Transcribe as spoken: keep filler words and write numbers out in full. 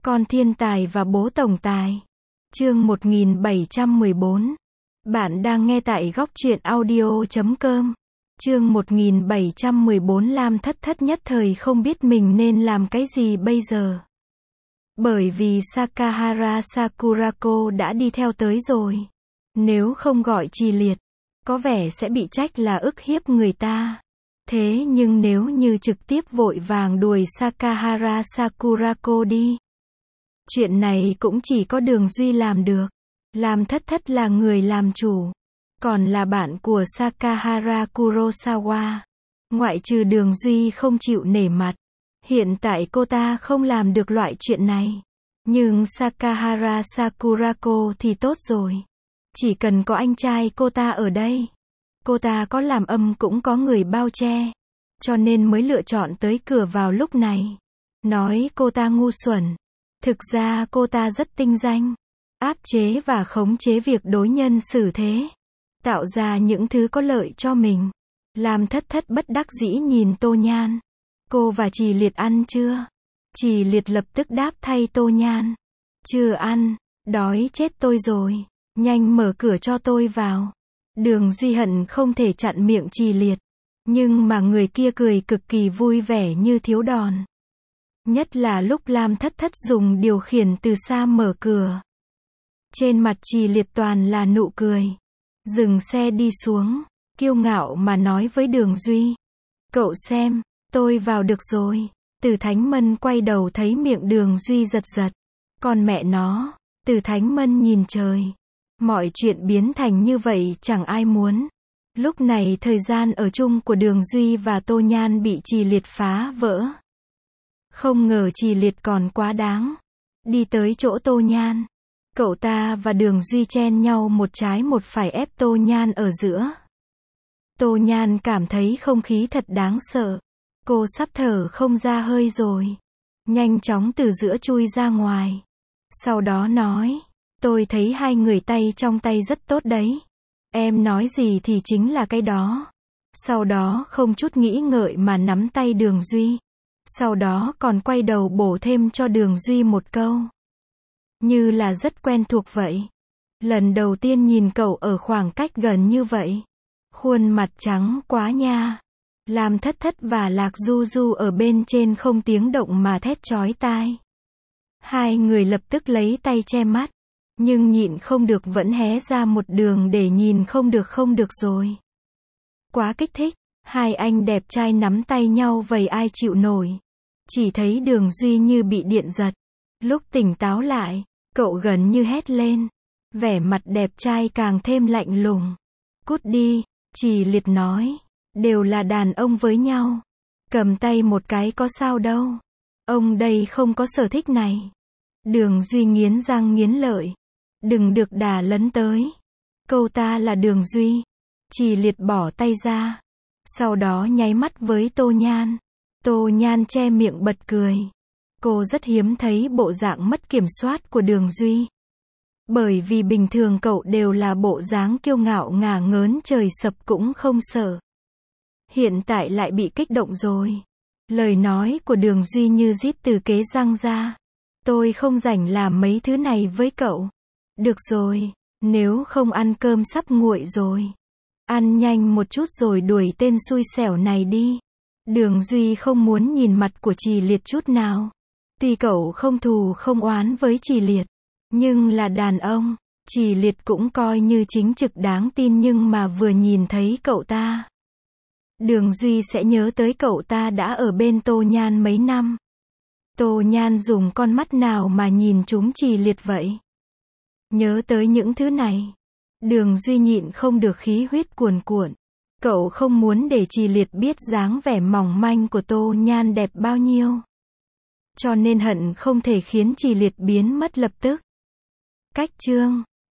Con thiên tài và bố tổng tài. Chương một nghìn bảy trăm mười bốn. Bạn đang nghe tại góc truyện audio chấm com. Chương một nghìn bảy trăm mười bốn. Lam Thất Thất nhất thời không biết mình nên làm cái gì bây giờ. Bởi vì Sakahara Sakurako đã đi theo tới rồi. Nếu không gọi Trì Liệt, có vẻ sẽ bị trách là ức hiếp người ta. Thế nhưng nếu như trực tiếp vội vàng đuổi Sakahara Sakurako đi, chuyện này cũng chỉ có Đường Duy làm được. Lam Thất Thất là người làm chủ, còn là bạn của Sakahara Kurosawa. Ngoại trừ Đường Duy không chịu nể mặt, hiện tại cô ta không làm được loại chuyện này. Nhưng Sakahara Sakurako thì tốt rồi. Chỉ cần có anh trai cô ta ở đây, cô ta có làm âm cũng có người bao che. Cho nên mới lựa chọn tới cửa vào lúc này. Nói cô ta ngu xuẩn, thực ra cô ta rất tinh danh. Áp chế và khống chế việc đối nhân xử thế, tạo ra những thứ có lợi cho mình. Lam Thất Thất bất đắc dĩ nhìn Tô Nhan. Cô và Trì Liệt ăn chưa? Trì Liệt lập tức đáp thay Tô Nhan. Chưa ăn, đói chết tôi rồi. Nhanh mở cửa cho tôi vào. Đường Duy hận không thể chặn miệng Trì Liệt. Nhưng mà người kia cười cực kỳ vui vẻ như thiếu đòn. Nhất là lúc Lam Thất Thất dùng điều khiển từ xa mở cửa. Trên mặt Trì Liệt toàn là nụ cười. Dừng xe đi xuống, kiêu ngạo mà nói với Đường Duy. Cậu xem, tôi vào được rồi. Từ Thánh Mân quay đầu thấy miệng Đường Duy giật giật. Còn mẹ nó, Từ Thánh Mân nhìn trời. Mọi chuyện biến thành như vậy chẳng ai muốn. Lúc này thời gian ở chung của Đường Duy và Tô Nhan bị Trì Liệt phá vỡ. Không ngờ Trì Liệt còn quá đáng. Đi tới chỗ Tô Nhan. Cậu ta và Đường Duy chen nhau một trái một phải ép Tô Nhan ở giữa. Tô Nhan cảm thấy không khí thật đáng sợ. Cô sắp thở không ra hơi rồi. Nhanh chóng từ giữa chui ra ngoài. Sau đó nói, tôi thấy hai người tay trong tay rất tốt đấy. Em nói gì thì chính là cái đó. Sau đó không chút nghĩ ngợi mà nắm tay Đường Duy. Sau đó còn quay đầu bổ thêm cho Đường Duy một câu. Như là rất quen thuộc vậy. Lần đầu tiên nhìn cậu ở khoảng cách gần như vậy. Khuôn mặt trắng quá nha. Lam Thất Thất và Lạc Du Du ở bên trên không tiếng động mà thét chói tai. Hai người lập tức lấy tay che mắt. Nhưng nhịn không được vẫn hé ra một đường để nhìn không được không được rồi. Quá kích thích. Hai anh đẹp trai nắm tay nhau vậy ai chịu nổi. Chỉ thấy Đường Duy như bị điện giật. Lúc tỉnh táo lại, cậu gần như hét lên. Vẻ mặt đẹp trai càng thêm lạnh lùng. Cút đi, Trì Liệt nói. Đều là đàn ông với nhau. Cầm tay một cái có sao đâu. Ông đây không có sở thích này. Đường Duy nghiến răng nghiến lợi. Đừng được đà lấn tới. Câu ta là Đường Duy. Trì Liệt bỏ tay ra. Sau đó nháy mắt với Tô Nhan. Tô Nhan che miệng bật cười. Cô rất hiếm thấy bộ dạng mất kiểm soát của Đường Duy. Bởi vì bình thường cậu đều là bộ dáng kiêu ngạo ngả ngớn trời sập cũng không sợ. Hiện tại lại bị kích động rồi. Lời nói của Đường Duy như rít từ kế răng ra. Tôi không rảnh làm mấy thứ này với cậu. Được rồi, nếu không ăn cơm sắp nguội rồi. Ăn nhanh một chút rồi đuổi tên xui xẻo này đi. Đường Duy không muốn nhìn mặt của Trì Liệt chút nào. Tuy cậu không thù không oán với Trì Liệt, nhưng là đàn ông, Trì Liệt cũng coi như chính trực đáng tin nhưng mà vừa nhìn thấy cậu ta. Đường Duy sẽ nhớ tới cậu ta đã ở bên Tô Nhan mấy năm. Tô Nhan dùng con mắt nào mà nhìn chúng Trì Liệt vậy? Nhớ tới những thứ này. Đường Duy nhịn không được khí huyết cuồn cuộn. Cậu không muốn để Trì Liệt biết dáng vẻ mỏng manh của Tô Nhan đẹp bao nhiêu. Cho nên hận không thể khiến Trì Liệt biến mất lập tức. Cách chương